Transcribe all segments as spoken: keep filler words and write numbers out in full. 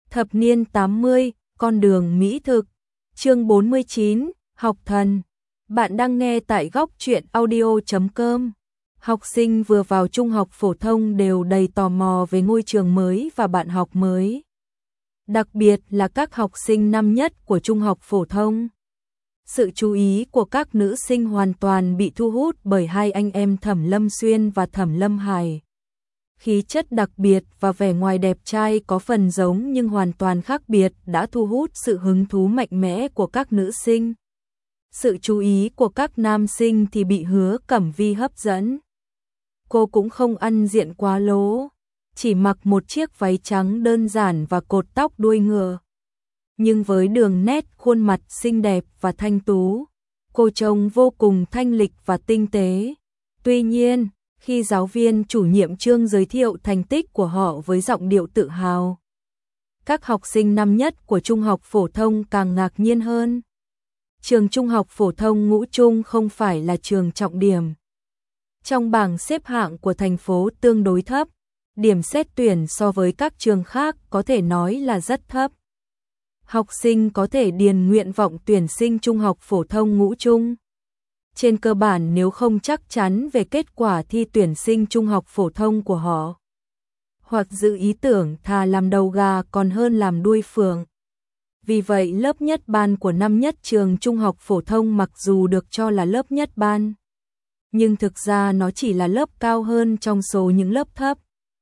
Thập niên tám mươi, con đường mỹ thực. Chương bốn mươi chín, học thần. Bạn đang nghe tại góc truyện audio chấm com. Học sinh vừa vào trung học phổ thông đều đầy tò mò về ngôi trường mới và bạn học mới. Đặc biệt là các học sinh năm nhất của trung học phổ thông. Sự chú ý của các nữ sinh hoàn toàn bị thu hút bởi hai anh em Thẩm Lâm Xuyên và Thẩm Lâm Hải. Khí chất đặc biệt và vẻ ngoài đẹp trai có phần giống nhưng hoàn toàn khác biệt đã thu hút sự hứng thú mạnh mẽ của các nữ sinh. Sự chú ý của các nam sinh thì bị Hứa Cẩm Vi hấp dẫn. Cô cũng không ăn diện quá lố, chỉ mặc một chiếc váy trắng đơn giản và cột tóc đuôi ngựa. Nhưng với đường nét khuôn mặt xinh đẹp và thanh tú, cô trông vô cùng thanh lịch và tinh tế. Tuy nhiên, khi giáo viên chủ nhiệm Trương giới thiệu thành tích của họ với giọng điệu tự hào, các học sinh năm nhất của trung học phổ thông càng ngạc nhiên hơn. Trường trung học phổ thông Ngũ Trung không phải là trường trọng điểm. Trong bảng xếp hạng của thành phố tương đối thấp, điểm xét tuyển so với các trường khác có thể nói là rất thấp. Học sinh có thể điền nguyện vọng tuyển sinh trung học phổ thông Ngũ Trung. Trên cơ bản nếu không chắc chắn về kết quả thi tuyển sinh trung học phổ thông của họ, hoặc giữ ý tưởng thà làm đầu gà còn hơn làm đuôi phượng. Vì vậy lớp nhất ban của năm nhất trường trung học phổ thông mặc dù được cho là lớp nhất ban, nhưng thực ra nó chỉ là lớp cao hơn trong số những lớp thấp.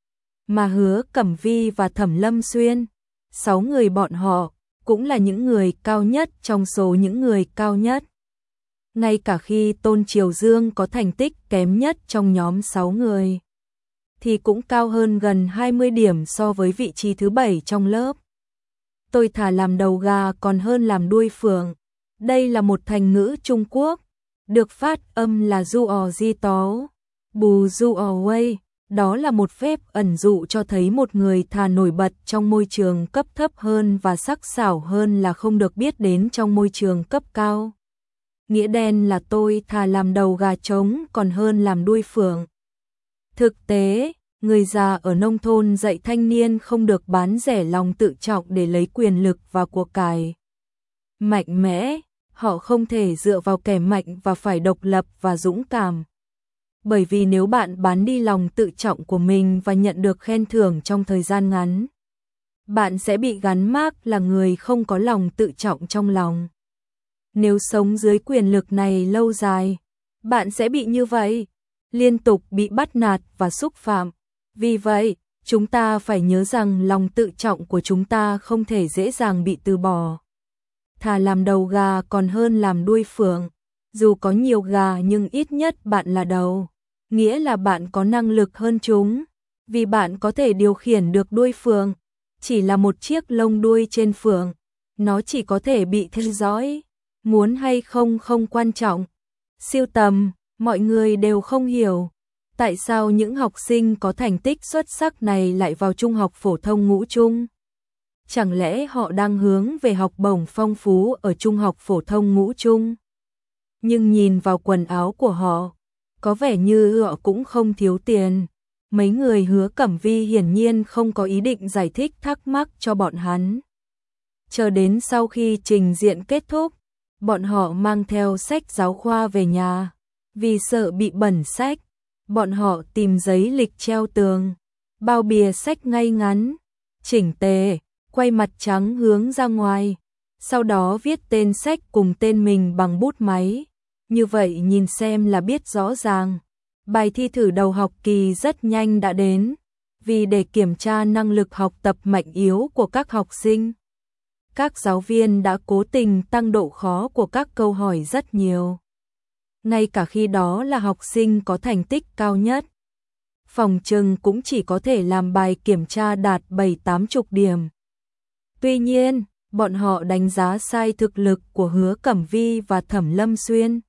Mà Hứa Cẩm Vi và Thẩm Lâm Xuyên, sáu người bọn họ, cũng là những người cao nhất trong số những người cao nhất. Ngay cả khi Tôn Triều Dương có thành tích kém nhất trong nhóm sáu người, thì cũng cao hơn gần hai mươi điểm so với vị trí thứ bảy trong lớp. Tôi thà làm đầu gà còn hơn làm đuôi phượng. Đây là một thành ngữ Trung Quốc, được phát âm là du ò di tó, bù du ò quay. Đó là một phép ẩn dụ cho thấy một người thà nổi bật trong môi trường cấp thấp hơn và sắc sảo hơn là không được biết đến trong môi trường cấp cao. Nghĩa đen là tôi thà làm đầu gà trống còn hơn làm đuôi phượng. Thực tế, người già ở nông thôn dạy thanh niên không được bán rẻ lòng tự trọng để lấy quyền lực và của cải. Mạnh mẽ, họ không thể dựa vào kẻ mạnh và phải độc lập và dũng cảm. Bởi vì nếu bạn bán đi lòng tự trọng của mình và nhận được khen thưởng trong thời gian ngắn, bạn sẽ bị gắn mác là người không có lòng tự trọng trong lòng. Nếu sống dưới quyền lực này lâu dài, bạn sẽ bị như vậy, liên tục bị bắt nạt và xúc phạm. Vì vậy, chúng ta phải nhớ rằng lòng tự trọng của chúng ta không thể dễ dàng bị từ bỏ. Thà làm đầu gà còn hơn làm đuôi phượng. Dù có nhiều gà nhưng ít nhất bạn là đầu, nghĩa là bạn có năng lực hơn chúng, vì bạn có thể điều khiển được đuôi phượng. Chỉ là một chiếc lông đuôi trên phượng, nó chỉ có thể bị theo dõi, muốn hay không không quan trọng. Siêu tầm, mọi người đều không hiểu tại sao những học sinh có thành tích xuất sắc này lại vào trung học phổ thông Ngũ Trung. Chẳng lẽ họ đang hướng về học bổng phong phú ở trung học phổ thông Ngũ Trung? Nhưng nhìn vào quần áo của họ, có vẻ như họ cũng không thiếu tiền. Mấy người Hứa Cẩm Vi hiển nhiên không có ý định giải thích thắc mắc cho bọn hắn. Chờ đến sau khi trình diễn kết thúc, bọn họ mang theo sách giáo khoa về nhà. Vì sợ bị bẩn sách, bọn họ tìm giấy lịch treo tường, bao bìa sách ngay ngắn, chỉnh tề, quay mặt trắng hướng ra ngoài. Sau đó viết tên sách cùng tên mình bằng bút máy. Như vậy nhìn xem là biết rõ ràng. Bài thi thử đầu học kỳ rất nhanh đã đến. Vì để kiểm tra năng lực học tập mạnh yếu của các học sinh, các giáo viên đã cố tình tăng độ khó của các câu hỏi rất nhiều. Ngay cả khi đó là học sinh có thành tích cao nhất, phòng trừng cũng chỉ có thể làm bài kiểm tra đạt bảy tám chục điểm. Tuy nhiên, bọn họ đánh giá sai thực lực của Hứa Cẩm Vi và Thẩm Lâm Xuyên.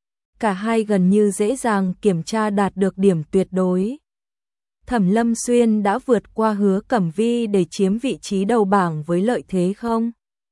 Cả hai gần như dễ dàng kiểm tra đạt được điểm tuyệt đối. Thẩm Lâm Xuyên đã vượt qua Hứa Cẩm Vi để chiếm vị trí đầu bảng với lợi thế không?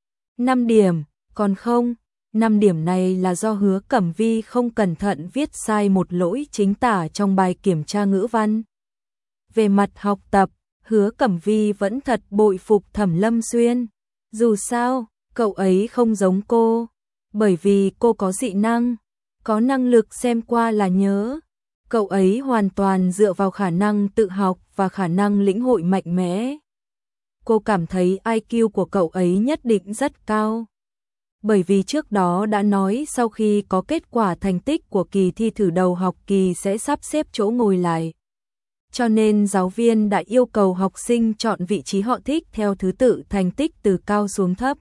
năm điểm, còn không, năm điểm này là do Hứa Cẩm Vi không cẩn thận viết sai một lỗi chính tả trong bài kiểm tra ngữ văn. Về mặt học tập, Hứa Cẩm Vi vẫn thật bội phục Thẩm Lâm Xuyên. Dù sao, cậu ấy không giống cô, bởi vì cô có dị năng, có năng lực xem qua là nhớ. Cậu ấy hoàn toàn dựa vào khả năng tự học và khả năng lĩnh hội mạnh mẽ. Cô cảm thấy i kiu của cậu ấy nhất định rất cao. Bởi vì trước đó đã nói sau khi có kết quả thành tích của kỳ thi thử đầu học kỳ sẽ sắp xếp chỗ ngồi lại. Cho nên giáo viên đã yêu cầu học sinh chọn vị trí họ thích theo thứ tự thành tích từ cao xuống thấp.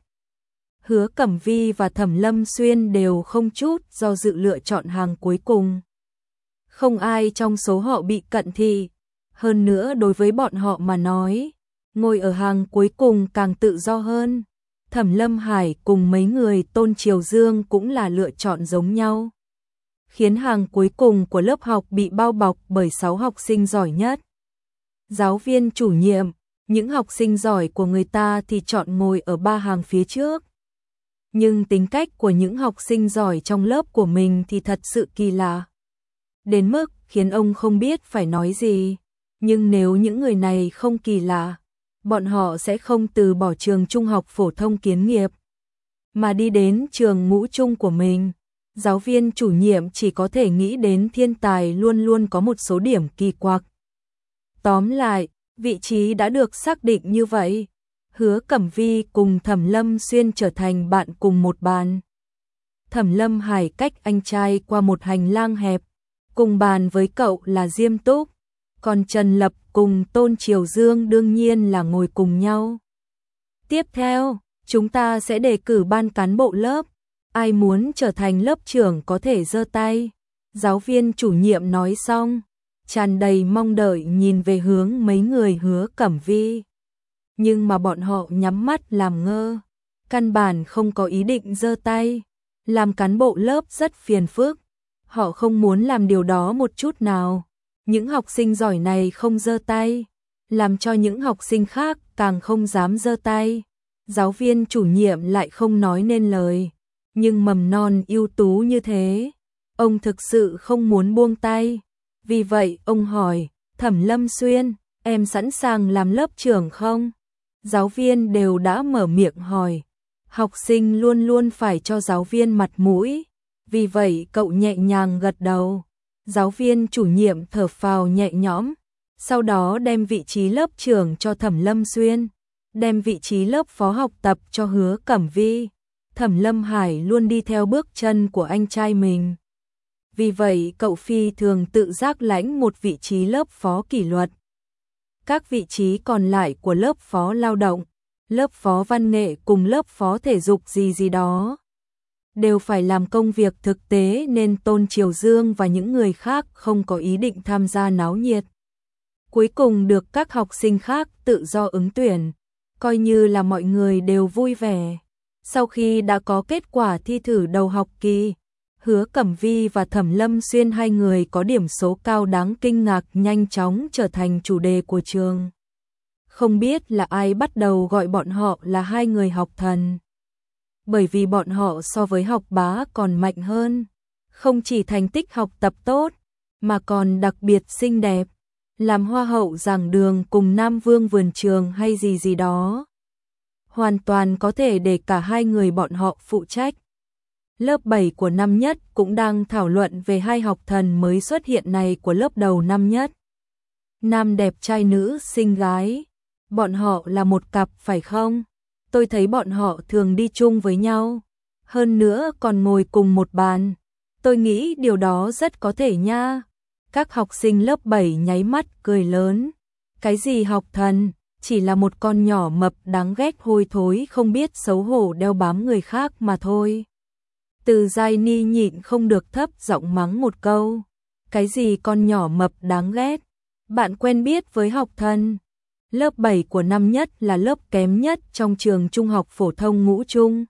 Hứa Cẩm Vi và Thẩm Lâm Xuyên đều không chút do dự lựa chọn hàng cuối cùng. Không ai trong số họ bị cận thị. Hơn nữa đối với bọn họ mà nói, ngồi ở hàng cuối cùng càng tự do hơn. Thẩm Lâm Hải cùng mấy người Tôn Triều Dương cũng là lựa chọn giống nhau, khiến hàng cuối cùng của lớp học bị bao bọc bởi sáu học sinh giỏi nhất. Giáo viên chủ nhiệm, những học sinh giỏi của người ta thì chọn ngồi ở ba hàng phía trước. Nhưng tính cách của những học sinh giỏi trong lớp của mình thì thật sự kỳ lạ. Đến mức khiến ông không biết phải nói gì. Nhưng nếu những người này không kỳ lạ, bọn họ sẽ không từ bỏ trường trung học phổ thông Kiến Nghiệp, mà đi đến trường ngũ trung của mình. Giáo viên chủ nhiệm chỉ có thể nghĩ đến thiên tài luôn luôn có một số điểm kỳ quặc. Tóm lại, vị trí đã được xác định như vậy. Hứa Cẩm Vi cùng Thẩm Lâm Xuyên trở thành bạn cùng một bàn. Thẩm Lâm Hải cách anh trai qua một hành lang hẹp, cùng bàn với cậu là Diêm Túc, còn Trần Lập cùng Tôn Triều Dương đương nhiên là ngồi cùng nhau. Tiếp theo, chúng ta sẽ đề cử ban cán bộ lớp. Ai muốn trở thành lớp trưởng có thể giơ tay. Giáo viên chủ nhiệm nói xong, tràn đầy mong đợi nhìn về hướng mấy người Hứa Cẩm Vi. Nhưng mà bọn họ nhắm mắt làm ngơ, căn bản không có ý định giơ tay. Làm cán bộ lớp rất phiền phức, họ không muốn làm điều đó một chút nào. Những học sinh giỏi này không giơ tay, làm cho những học sinh khác càng không dám giơ tay. Giáo viên chủ nhiệm lại không nói nên lời. Nhưng mầm non ưu tú như thế, ông thực sự không muốn buông tay. Vì vậy ông hỏi, Thẩm Lâm Xuyên, em sẵn sàng làm lớp trưởng không? Giáo viên đều đã mở miệng hỏi. Học sinh luôn luôn phải cho giáo viên mặt mũi. Vì vậy cậu nhẹ nhàng gật đầu. Giáo viên chủ nhiệm thở phào nhẹ nhõm. Sau đó đem vị trí lớp trưởng cho Thẩm Lâm Xuyên, đem vị trí lớp phó học tập cho Hứa Cẩm Vi. Thẩm Lâm Hải luôn đi theo bước chân của anh trai mình. Vì vậy cậu phi thường tự giác lãnh một vị trí lớp phó kỷ luật. Các vị trí còn lại của lớp phó lao động, lớp phó văn nghệ cùng lớp phó thể dục gì gì đó đều phải làm công việc thực tế, nên Tôn Triều Dương và những người khác không có ý định tham gia náo nhiệt. Cuối cùng được các học sinh khác tự do ứng tuyển, coi như là mọi người đều vui vẻ. Sau khi đã có kết quả thi thử đầu học kỳ, Hứa Cẩm Vi và Thẩm Lâm Xuyên hai người có điểm số cao đáng kinh ngạc nhanh chóng trở thành chủ đề của trường. Không biết là ai bắt đầu gọi bọn họ là hai người học thần. Bởi vì bọn họ so với học bá còn mạnh hơn. Không chỉ thành tích học tập tốt, mà còn đặc biệt xinh đẹp. Làm hoa hậu giảng đường cùng Nam Vương vườn trường hay gì gì đó. Hoàn toàn có thể để cả hai người bọn họ phụ trách. Lớp bảy của năm nhất cũng đang thảo luận về hai học thần mới xuất hiện này của lớp đầu năm nhất. Nam đẹp trai nữ xinh gái. Bọn họ là một cặp phải không? Tôi thấy bọn họ thường đi chung với nhau. Hơn nữa còn ngồi cùng một bàn. Tôi nghĩ điều đó rất có thể nha. Các học sinh lớp bảy nháy mắt cười lớn. Cái gì học thần? Chỉ là một con nhỏ mập đáng ghét hôi thối không biết xấu hổ đeo bám người khác mà thôi. Từ Giai Ni nhịn không được thấp giọng mắng một câu. Cái gì con nhỏ mập đáng ghét? Bạn quen biết với học thần. Lớp bảy của năm nhất là lớp kém nhất trong trường trung học phổ thông ngũ trung.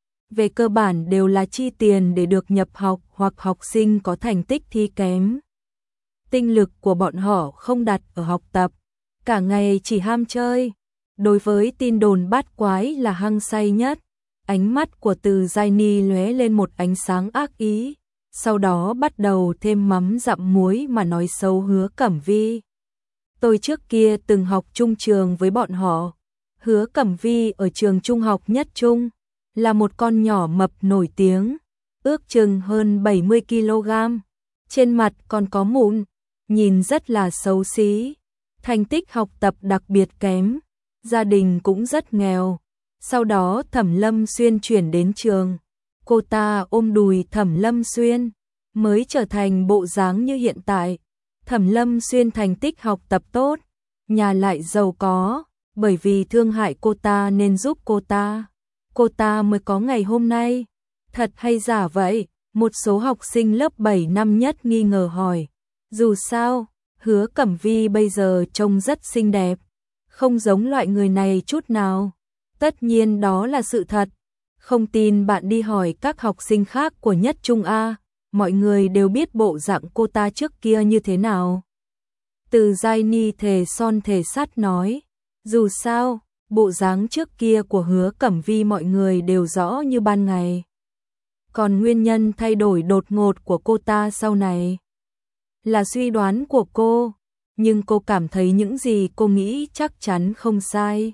Về cơ bản đều là chi tiền để được nhập học hoặc học sinh có thành tích thi kém. Tinh lực của bọn họ không đặt ở học tập, cả ngày chỉ ham chơi. Đối với tin đồn bát quái là hăng say nhất. Ánh mắt của Từ Giai Ni lóe lên một ánh sáng ác ý, sau đó bắt đầu thêm mắm dặm muối mà nói xấu Hứa Cẩm Vi. tôi trước kia từng học chung trường với bọn họ. Hứa Cẩm Vi ở trường trung học Nhất Trung, là một con nhỏ mập nổi tiếng, ước chừng hơn bảy mươi ki lô gam, trên mặt còn có mụn, nhìn rất là xấu xí, thành tích học tập đặc biệt kém, gia đình cũng rất nghèo. Sau đó Thẩm Lâm Xuyên chuyển đến trường, cô ta ôm đùi Thẩm Lâm Xuyên, mới trở thành bộ dáng như hiện tại. Thẩm Lâm Xuyên thành tích học tập tốt, nhà lại giàu có, bởi vì thương hại cô ta nên giúp cô ta, cô ta mới có ngày hôm nay. Thật hay giả vậy? Một số học sinh lớp bảy năm nhất nghi ngờ hỏi. Dù sao, Hứa Cẩm Vi bây giờ trông rất xinh đẹp, không giống loại người này chút nào. Tất nhiên đó là sự thật. Không tin bạn đi hỏi các học sinh khác của Nhất Trung A, mọi người đều biết bộ dạng cô ta trước kia như thế nào. Từ Giai Ni thề son thề sắt nói, dù sao, bộ dáng trước kia của Hứa Cẩm Vi mọi người đều rõ như ban ngày. Còn nguyên nhân thay đổi đột ngột của cô ta sau này là suy đoán của cô, nhưng cô cảm thấy những gì cô nghĩ chắc chắn không sai.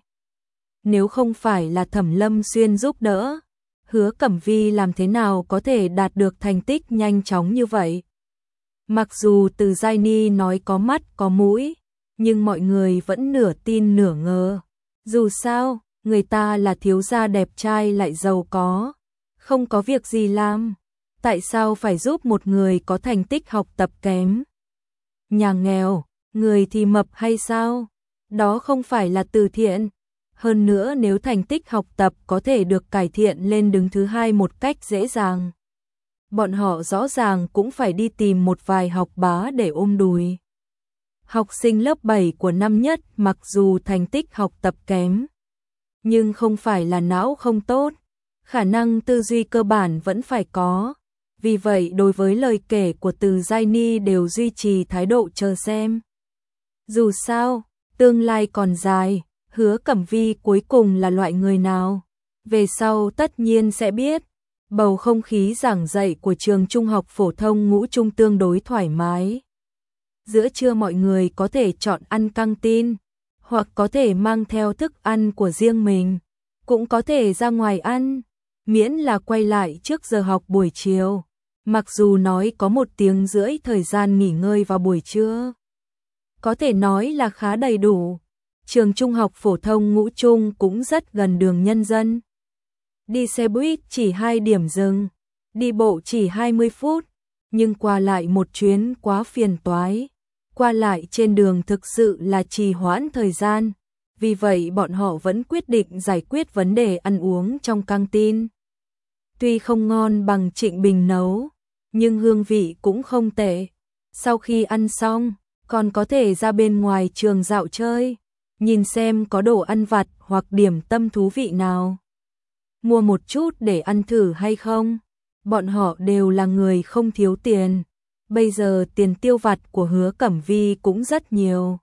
Nếu không phải là Thẩm Lâm Xuyên giúp đỡ, Hứa Cẩm Vi làm thế nào có thể đạt được thành tích nhanh chóng như vậy? Mặc dù Từ Giai Ni nói có mắt có mũi, nhưng mọi người vẫn nửa tin nửa ngờ. Dù sao, người ta là thiếu gia đẹp trai lại giàu có, không có việc gì làm, tại sao phải giúp một người có thành tích học tập kém? Nhà nghèo, người thì mập hay sao? Đó không phải là từ thiện. Hơn nữa nếu thành tích học tập có thể được cải thiện lên đứng thứ hai một cách dễ dàng, bọn họ rõ ràng cũng phải đi tìm một vài học bá để ôm đùi. Học sinh lớp bảy của năm nhất mặc dù thành tích học tập kém, nhưng không phải là não không tốt, khả năng tư duy cơ bản vẫn phải có. Vì vậy đối với lời kể của Từ Giai Ni đều duy trì thái độ chờ xem. Dù sao, tương lai còn dài, Hứa Cẩm Vi cuối cùng là loại người nào? Về sau tất nhiên sẽ biết. Bầu không khí giảng dạy của trường trung học phổ thông Ngũ Trung tương đối thoải mái. Giữa trưa mọi người có thể chọn ăn căng tin, hoặc có thể mang theo thức ăn của riêng mình, cũng có thể ra ngoài ăn, miễn là quay lại trước giờ học buổi chiều. Mặc dù nói có một tiếng rưỡi thời gian nghỉ ngơi vào buổi trưa, có thể nói là khá đầy đủ. Trường trung học phổ thông Ngũ Trung cũng rất gần đường Nhân Dân. Đi xe buýt chỉ hai điểm dừng, đi bộ chỉ hai mươi phút, nhưng qua lại một chuyến quá phiền toái. Qua lại trên đường thực sự là trì hoãn thời gian, vì vậy bọn họ vẫn quyết định giải quyết vấn đề ăn uống trong căng tin. Tuy không ngon bằng Trịnh Bình nấu, nhưng hương vị cũng không tệ. Sau khi ăn xong, còn có thể ra bên ngoài trường dạo chơi, nhìn xem có đồ ăn vặt hoặc điểm tâm thú vị nào. Mua một chút để ăn thử hay không? Bọn họ đều là người không thiếu tiền. Bây giờ tiền tiêu vặt của Hứa Cẩm Vi cũng rất nhiều.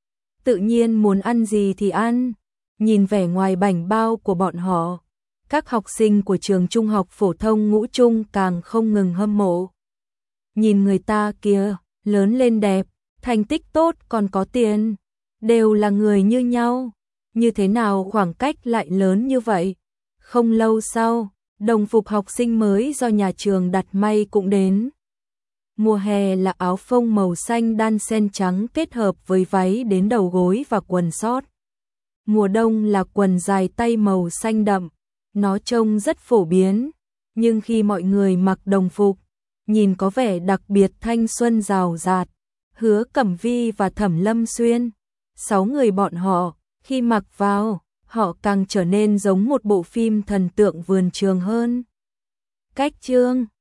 Tự nhiên muốn ăn gì thì ăn. Nhìn vẻ ngoài bảnh bao của bọn họ, các học sinh của trường trung học phổ thông Ngũ Trung càng không ngừng hâm mộ. Nhìn người ta kìa, lớn lên đẹp, thành tích tốt còn có tiền, đều là người như nhau. Như thế nào khoảng cách lại lớn như vậy? Không lâu sau, đồng phục học sinh mới do nhà trường đặt may cũng đến. Mùa hè là áo phông màu xanh đan xen trắng kết hợp với váy đến đầu gối và quần sót. Mùa đông là quần dài tay màu xanh đậm, nó trông rất phổ biến, nhưng khi mọi người mặc đồng phục, nhìn có vẻ đặc biệt thanh xuân rào rạt. Hứa Cẩm Vi và Thẩm Lâm Xuyên, sáu người bọn họ, khi mặc vào, họ càng trở nên giống một bộ phim thần tượng vườn trường hơn. Cách chương